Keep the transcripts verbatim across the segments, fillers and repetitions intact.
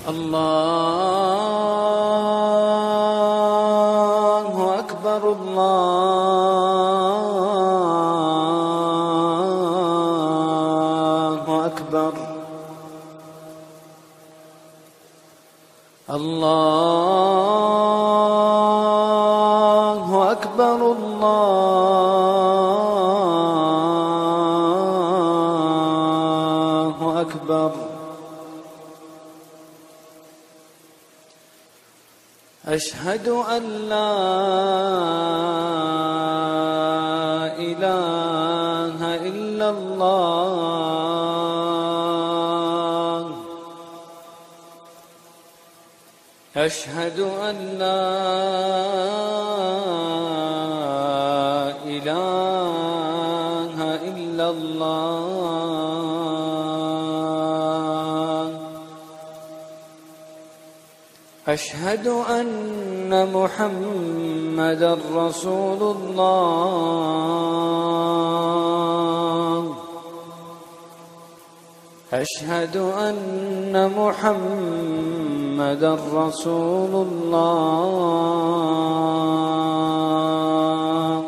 الله أكبر الله أكبر الله أكبر الله أكبر. أشهد أن لا إله إلا الله. أشهد أن لا إله إلا الله. أشهد أن محمدًا رسول الله. أشهد أن محمدًا رسول الله.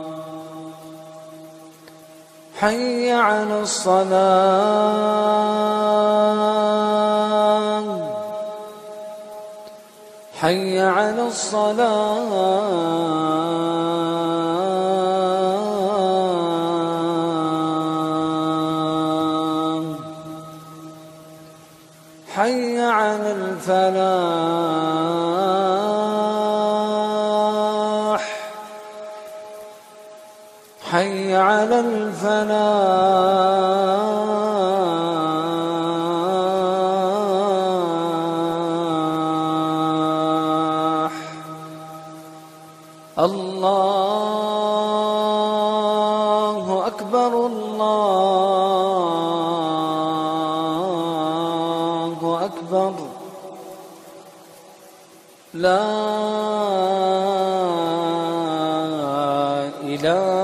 حي على الصلاة. حي على الصلاة. حي على الفلاح. حي على الفلاح. الله أكبر الله أكبر. لا إله